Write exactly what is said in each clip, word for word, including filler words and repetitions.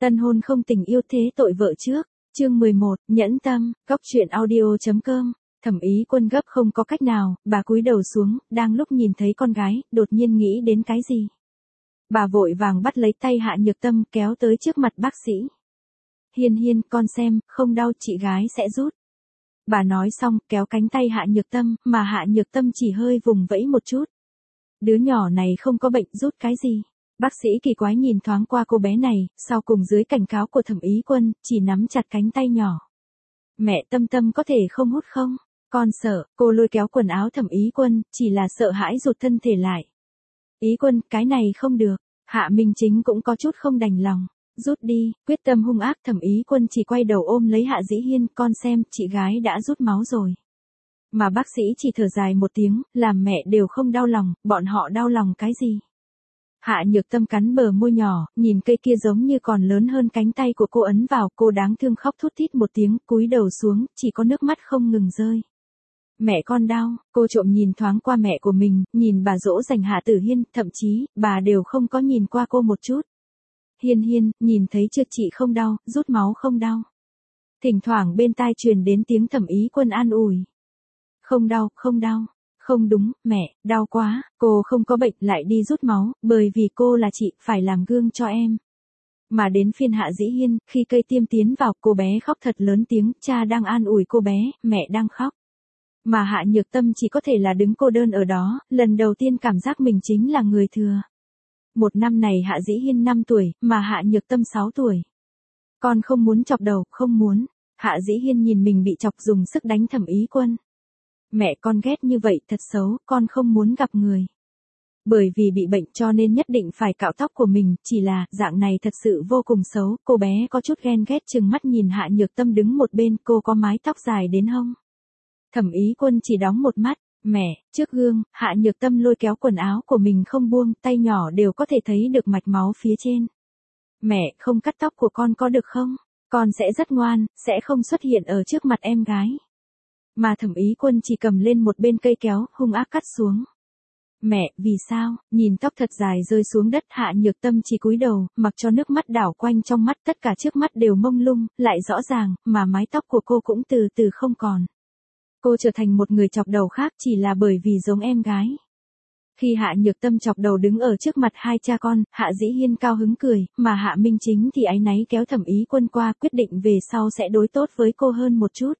Tân hôn không tình yêu thế tội vợ trước. Chương mười một, nhẫn tâm, góc truyện audio.com. Thẩm Ý Quân gấp không có cách nào, bà cúi đầu xuống, đang lúc nhìn thấy con gái, đột nhiên nghĩ đến cái gì. Bà vội vàng bắt lấy tay Hạ Nhược Tâm kéo tới trước mặt bác sĩ. Hiên Hiên, con xem, không đau chị gái sẽ rút. Bà nói xong, kéo cánh tay Hạ Nhược Tâm, mà Hạ Nhược Tâm chỉ hơi vùng vẫy một chút. Đứa nhỏ này không có bệnh, rút cái gì? Bác sĩ kỳ quái nhìn thoáng qua cô bé này, sau cùng dưới cảnh cáo của Thẩm Ý Quân, chỉ nắm chặt cánh tay nhỏ. Mẹ Tâm Tâm có thể không hút không? Con sợ, cô lôi kéo quần áo Thẩm Ý Quân, chỉ là sợ hãi rụt thân thể lại. Ý Quân, cái này không được. Hạ Minh Chính cũng có chút không đành lòng. Rút đi, quyết tâm hung ác. Thẩm Ý Quân chỉ quay đầu ôm lấy Hạ Dĩ Hiên, con xem, chị gái đã rút máu rồi. Mà bác sĩ chỉ thở dài một tiếng, làm mẹ đều không đau lòng, bọn họ đau lòng cái gì? Hạ Nhược Tâm cắn bờ môi nhỏ, nhìn cây kia giống như còn lớn hơn cánh tay của cô ấn vào, cô đáng thương khóc thút thít một tiếng, cúi đầu xuống, chỉ có nước mắt không ngừng rơi. Mẹ con đau, cô trộm nhìn thoáng qua mẹ của mình, nhìn bà dỗ dành Hạ Tử Hiên, thậm chí, bà đều không có nhìn qua cô một chút. Hiên Hiên, nhìn thấy chưa, chị không đau, rút máu không đau. Thỉnh thoảng bên tai truyền đến tiếng Thẩm Ý Quân an ủi. Không đau, không đau. Không đúng, mẹ, đau quá, cô không có bệnh lại đi rút máu, bởi vì cô là chị, phải làm gương cho em. Mà đến phiên Hạ Dĩ Hiên, khi cây tiêm tiến vào, cô bé khóc thật lớn tiếng, cha đang an ủi cô bé, mẹ đang khóc. Mà Hạ Nhược Tâm chỉ có thể là đứng cô đơn ở đó, lần đầu tiên cảm giác mình chính là người thừa. Một năm này Hạ Dĩ Hiên năm tuổi, mà Hạ Nhược Tâm sáu tuổi. Con không muốn chọc đầu, không muốn. Hạ Dĩ Hiên nhìn mình bị chọc dùng sức đánh Thẩm Ý Quân. Mẹ con ghét như vậy thật xấu, con không muốn gặp người. Bởi vì bị bệnh cho nên nhất định phải cạo tóc của mình, chỉ là dạng này thật sự vô cùng xấu, cô bé có chút ghen ghét chừng mắt nhìn Hạ Nhược Tâm đứng một bên, cô có mái tóc dài đến hông. Thẩm Ý Quân chỉ đóng một mắt, mẹ, trước gương, Hạ Nhược Tâm lôi kéo quần áo của mình không buông, tay nhỏ đều có thể thấy được mạch máu phía trên. Mẹ, không cắt tóc của con có được không? Con sẽ rất ngoan, sẽ không xuất hiện ở trước mặt em gái. Mà Thẩm Ý Quân chỉ cầm lên một bên cây kéo, hung ác cắt xuống. Mẹ, vì sao? Nhìn tóc thật dài rơi xuống đất, Hạ Nhược Tâm chỉ cúi đầu, mặc cho nước mắt đảo quanh trong mắt, tất cả trước mắt đều mông lung, lại rõ ràng, mà mái tóc của cô cũng từ từ không còn. Cô trở thành một người chọc đầu khác chỉ là bởi vì giống em gái. Khi Hạ Nhược Tâm chọc đầu đứng ở trước mặt hai cha con, Hạ Dĩ Hiên cao hứng cười, mà Hạ Minh Chính thì áy náy kéo Thẩm Ý Quân qua, quyết định về sau sẽ đối tốt với cô hơn một chút.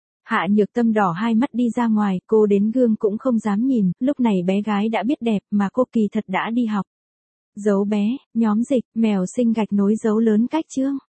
Hạ Nhược Tâm đỏ hai mắt đi ra ngoài, cô đến gương cũng không dám nhìn, lúc này bé gái đã biết đẹp mà cô kỳ thật đã đi học. Dấu bé, nhóm dịch, mèo sinh gạch nối dấu lớn cách chương.